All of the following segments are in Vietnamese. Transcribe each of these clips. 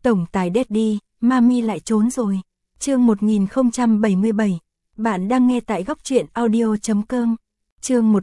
Tổng tài Daddy, Mami lại trốn rồi. Chương 1077. Bạn đang nghe tại góc truyện audio.com. Chương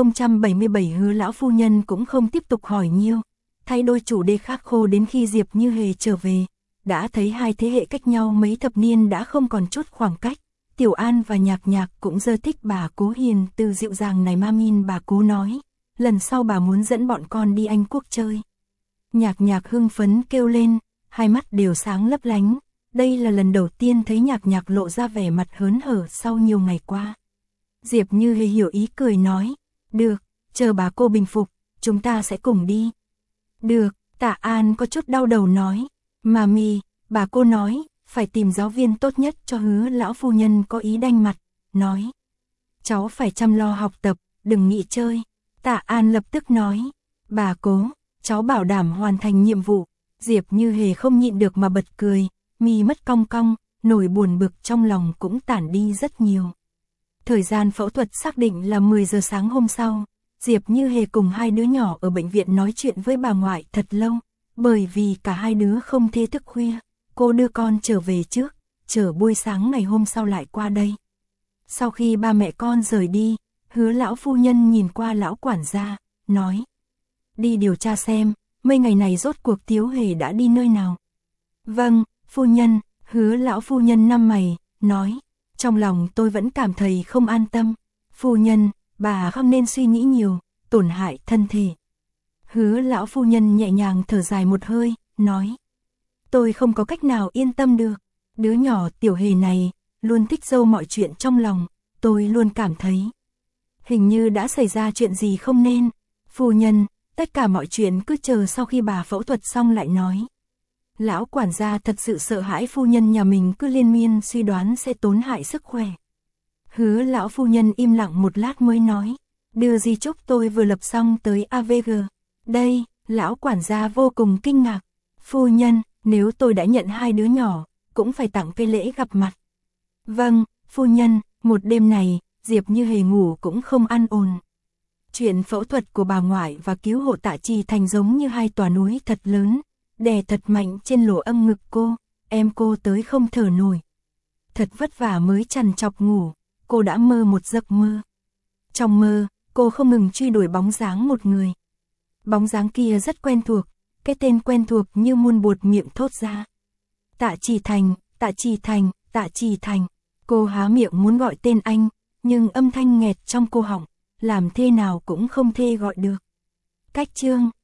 1077. Hứa lão phu nhân cũng không tiếp tục hỏi nhiều. Thay đôi chủ đề khắc khô đến khi Diệp Như Hề trở về. Đã thấy hai thế hệ cách nhau mấy thập niên đã không còn chút khoảng cách. Tiểu An và Nhạc Nhạc cũng rất thích bà Cố hiền từ dịu dàng này. Mamin, bà Cố nói, lần sau bà muốn dẫn bọn con đi Anh Quốc chơi. Nhạc Nhạc hưng phấn kêu lên, hai mắt đều sáng lấp lánh. Đây là lần đầu tiên thấy Nhạc Nhạc lộ ra vẻ mặt hớn hở sau nhiều ngày qua. Diệp Như Hề hiểu ý cười nói, được, chờ bà cô bình phục, chúng ta sẽ cùng đi. Được, Tạ An có chút đau đầu nói, Mami, bà cô nói, phải tìm giáo viên tốt nhất cho Hứa lão phu nhân có ý đanh mặt, nói. Cháu phải chăm lo học tập, đừng nghỉ chơi. Tạ An lập tức nói, bà Cố, cháu bảo đảm hoàn thành nhiệm vụ. Diệp Như Hề không nhịn được mà bật cười, mi mắt cong cong, nỗi buồn bực trong lòng cũng tản đi rất nhiều. Thời gian phẫu thuật xác định là 10 giờ sáng hôm sau. Diệp Như Hề cùng hai đứa nhỏ ở bệnh viện nói chuyện với bà ngoại thật lâu, bởi vì cả hai đứa không thể thức khuya. Cô đưa con trở về trước, chờ buổi sáng ngày hôm sau lại qua đây. Sau khi ba mẹ con rời đi, Hứa lão phu nhân nhìn qua lão quản gia, nói, đi điều tra xem, mấy ngày này rốt cuộc Tiếu Hề đã đi nơi nào. Vâng, phu nhân. Hứa lão phu nhân năm mày, nói, trong lòng tôi vẫn cảm thấy không an tâm. Phu nhân, bà không nên suy nghĩ nhiều, tổn hại thân thể. Hứa lão phu nhân nhẹ nhàng thở dài một hơi, nói, tôi không có cách nào yên tâm được. Đứa nhỏ Tiểu Hề này, luôn thích giấu mọi chuyện trong lòng, tôi luôn cảm thấy hình như đã xảy ra chuyện gì không nên. Phu nhân, tất cả mọi chuyện cứ chờ sau khi bà phẫu thuật xong lại nói. Lão quản gia thật sự sợ hãi phu nhân nhà mình cứ liên miên suy đoán sẽ tổn hại sức khỏe. Hứa lão phu nhân im lặng một lát mới nói, đưa di chúc tôi vừa lập xong tới AVG. Đây, lão quản gia vô cùng kinh ngạc. Phu nhân, nếu tôi đã nhận hai đứa nhỏ, cũng phải tặng cái lễ gặp mặt. Vâng, phu nhân. Một đêm này, Diệp Như Hề ngủ cũng không an ổn. Chuyện phẫu thuật của bà ngoại và cứu hộ Tạ Trì Thành giống như hai tòa núi thật lớn, đè thật mạnh trên lỗ âm ngực cô, em cô tới không thở nổi. Thật vất vả mới trằn trọc ngủ, cô đã mơ một giấc mơ. Trong mơ, cô không ngừng truy đuổi bóng dáng một người. Bóng dáng kia rất quen thuộc, cái tên quen thuộc như muôn buột miệng thốt ra. Tạ Trì Thành, Tạ Trì Thành, Tạ Trì Thành. Cô há miệng muốn gọi tên anh, nhưng âm thanh nghẹt trong cô họng, làm thế nào cũng không thể gọi được. Cách chương